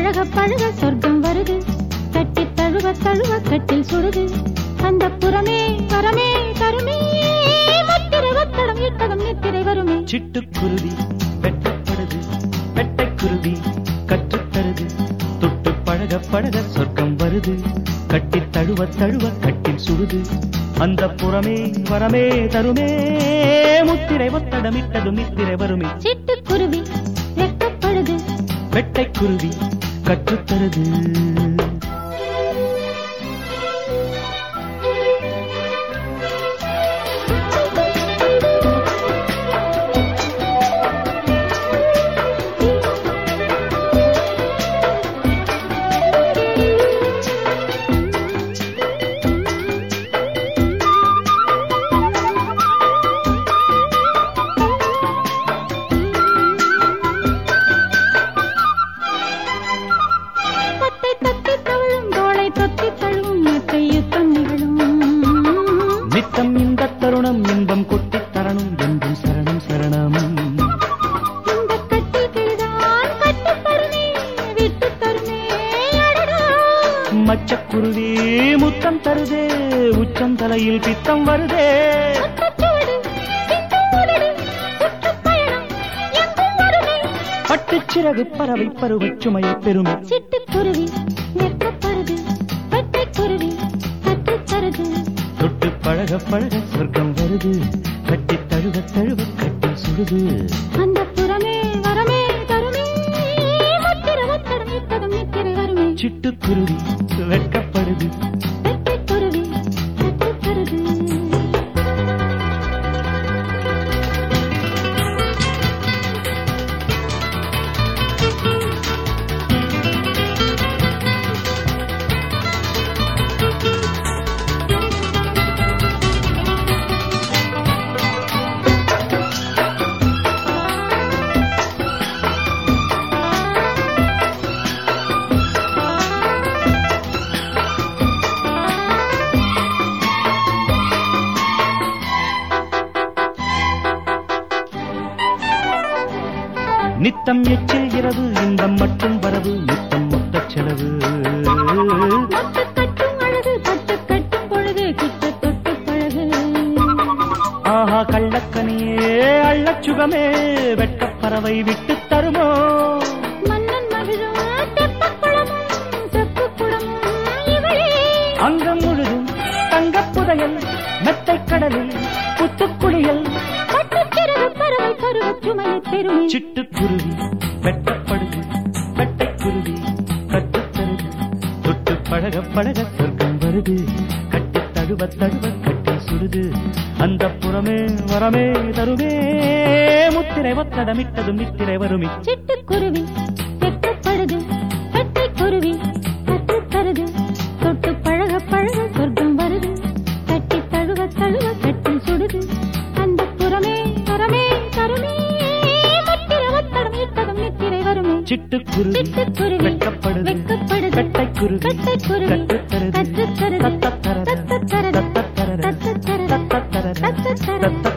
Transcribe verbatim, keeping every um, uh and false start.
பழக பழக சொர்க்கம் வருது, கட்டி தழுவ தழுவ கட்டில் சுடுது, அந்த புறமே வரமே தருமே, முத்திரை ஒத்தடம் இட்டதும் நித்திரை வருமே. சிட்டுக்குருவி வெட்டப்படுது, வெட்டைக்குருவி கற்றுத்தருது, தொட்டு பழக பழக சொர்க்கம் வருது, கட்டி தழுவ தழுவ கட்டில் சுடுது, அந்த புறமே வரமே தருமே, முத்திரை ஒத்தடம் இட்டதும் நித்திரை வருமே. சிட்டுக்குருவி வெட்டப்படுது, வெட்டைக்குருவி கற்றுத்தருது. நித்தம் இந்த தருணம் இன்பம் கொட்டித் தரணும் என்றும் சரணம் சரணம். இந்த கட்டி கிளிதான் கட்டித் தருமே, விட்டுத் தருமே அடடா. மச்சக்குருவி முத்தம் தருதே, உச்சம் தலையில் பித்தம் வருதே. முத்துச்சுவடு, சிந்தும் உதடு, சுற்றுப்பயணம் எங்கும் வருமே. பட்டுச்சிறகு பறவை பருவச் சுமையை பெருமை. சிட்டுக்குருவி வெட்டப்படுது, வெட்டைக்குருவி கற்றுத் தருது, தொட்டு பழக பழக சொர்க்கம் வருது, கட்டி தழுவ தழுவ கட்டி சுடுது, அந்த புறமே வரமே தருமே, முத்திரை ஒத்தடம் இட்டதும் நித்திரை வருமே. சிட்டுக்குருவி வெட்கப்படுது, வெட்டைக்குருவி கற்றுத் தருது. நித்தம் எச்சில் இரவு இன்பம் மட்டும் வரவு, நித்தம் மொத்த செலவு. மொட்டு கட்டும் அழகு பட்டு கட்டும் பொழுது கிட்ட தொட்டு பழகு. ஆஹா கள்ளக்கனியே அள்ளச் சுகமே, வெட்டப் பறவை விட்டுத் தருமோ. மன்னன் மகிழும் தெப்பக் குளமும் செப்புக் குளமும் இவளே. அங்கம் முழுதும் தங்கப் புதையல், மெத்தைக் கடலில் புத்துக்குளியல், பட்டுச்சிறகு பறவை பருவச் சுமையைப் பெருமே. சிட்டுக்குருவி வெட்டப்படுது, வெட்டைக்குருவி கற்றுத்தருது, தொட்டு பழக பழக சொர்க்கம் வருது, கட்டி தழுவ தழுவ கட்டி சுடுது, அந்த புறமே வரமே தருமே, முத்திரை ஒத்தடமிட்டதும் நித்திரை வருமே. சிட்டுக்குருவி வெட்டப்படுது, வெட்டைக்குருவி கற்றுத் தருது, தொட்டு பழக பழக சொர்க்கம் வருது, கட்டி தழுவ தழுவ கட்டில் சுடுது, அந்த புறமே வரமே தருமே, முத்திரை ஒத்தடம் இட்டதும் நித்திரை வருமே. சிட்டுக்குருவி சிட்டுக்குருவி வெட்கப்படுது, வெட்கப்படுது, வெட்டைக்குருவி வெட்டைக்குருவி கற்றுத்தருது, கற்றுத் தருது, தத்தத்தரது, தத்தத்தரது, தத்தத்தரது, தத்தத்தரது, தத்தத்தரது, தத்தத்தரது.